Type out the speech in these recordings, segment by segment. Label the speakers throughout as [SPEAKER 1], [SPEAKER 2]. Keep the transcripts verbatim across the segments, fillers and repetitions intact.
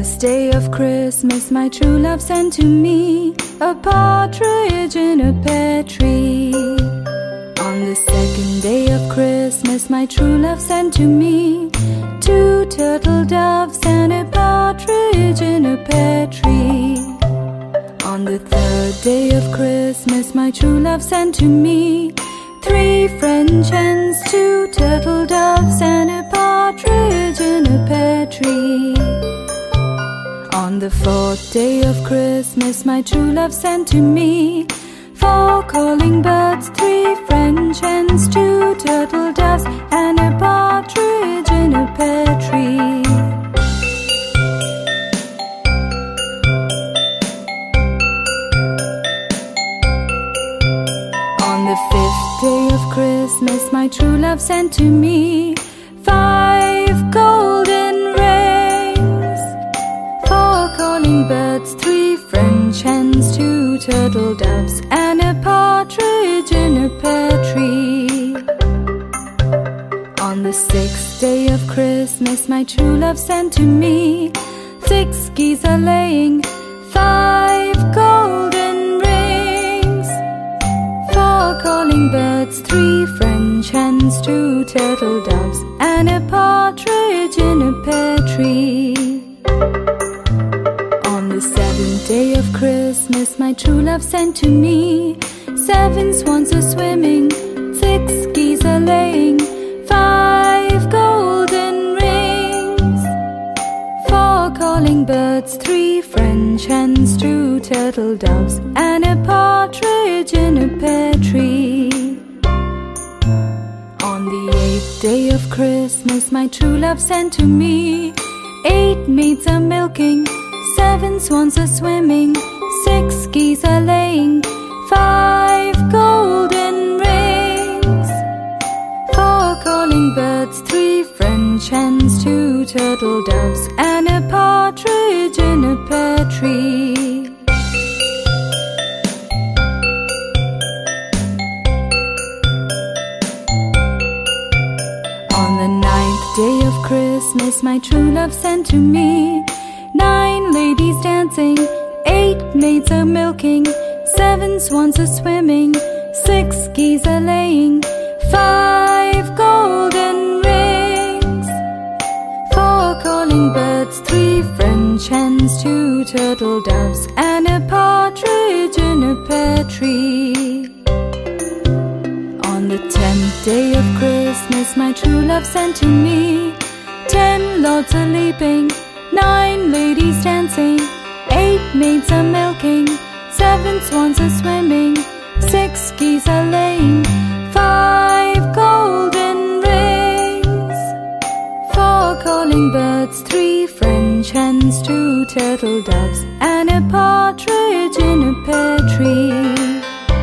[SPEAKER 1] first day of Christmas, my true love sent to me a partridge in a pear tree. On the second day of Christmas, my true love sent to me two turtle doves and a partridge in a pear tree. On the third day of Christmas, my true love sent to me three French hens, two turtle doves and a partridge in a pear tree. On the fourth day of Christmas, my true love sent to me four calling birds, three French hens, two turtle doves and a partridge in a pear tree. On the fifth day of Christmas, my true love sent to me five golden rings, four calling birds, three French hens, two turtle doves and a partridge in a pear tree. On the sixth day of Christmas, my true love sent to me six geese a laying, five golden rings, four calling birds, three French hens, two turtle doves and a partridge in a pear tree. On the seventh day of Christmas, my true love sent to me seven swans a swimming, six geese a laying, five golden rings, four calling birds, three French hens, two turtle doves and a partridge in a pear tree. On the eighth day of Christmas, my true love sent to me eight maids a milking, seven swans a swimming, six geese a laying, five golden rings, four calling birds, three French hens, two turtle doves and a partridge in a pear tree. On the ninth day of Christmas, my true love sent to me nine ladies dancing, eight maids a milking, seven swans a swimming, six geese a laying, five golden rings, four calling birds, three French hens, two turtle doves and a partridge in a pear tree. On the tenth day of Christmas, my true love sent to me ten lords a leaping, nine ladies dancing, eight maids a milking, seven swans a swimming, six geese a laying, five golden rings, four calling birds, three French hens, two turtle doves and a partridge in a pear tree.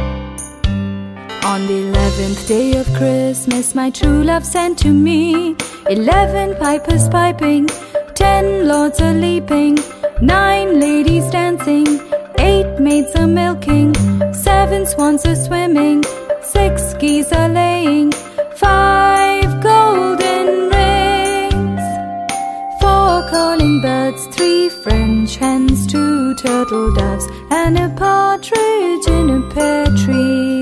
[SPEAKER 1] On the eleventh day of Christmas, my true love sent to me eleven pipers piping, ten lords a leaping, nine ladies dancing, eight maids a milking, seven swans a swimming, six geese a laying, five golden rings, four calling birds, three French hens, two turtle doves and a partridge in a pear tree.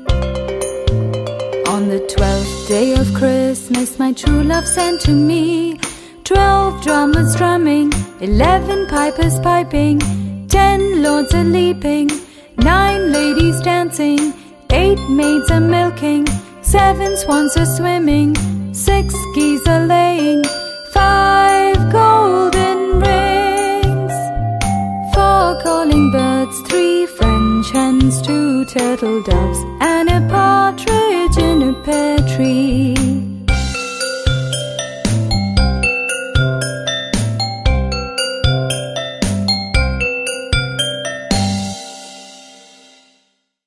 [SPEAKER 1] On the twelfth day of Christmas, my true love sent to me twelve drummers drumming, eleven pipers piping, ten lords a leaping, nine ladies dancing, eight maids a milking, seven swans a swimming, six geese a laying, five golden rings, four calling birds, three French hens, two turtle doves